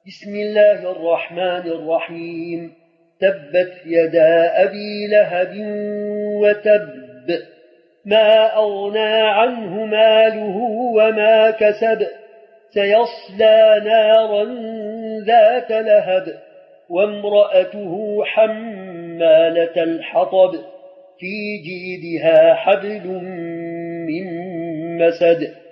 بسم الله الرحمن الرحيم. تبت يدا أبي لهب وتب، ما أغنى عنه ماله وما كسب، سيصلى نارا ذات لهب، وامرأته حمالة الحطب، في جيدها حبل من مسد.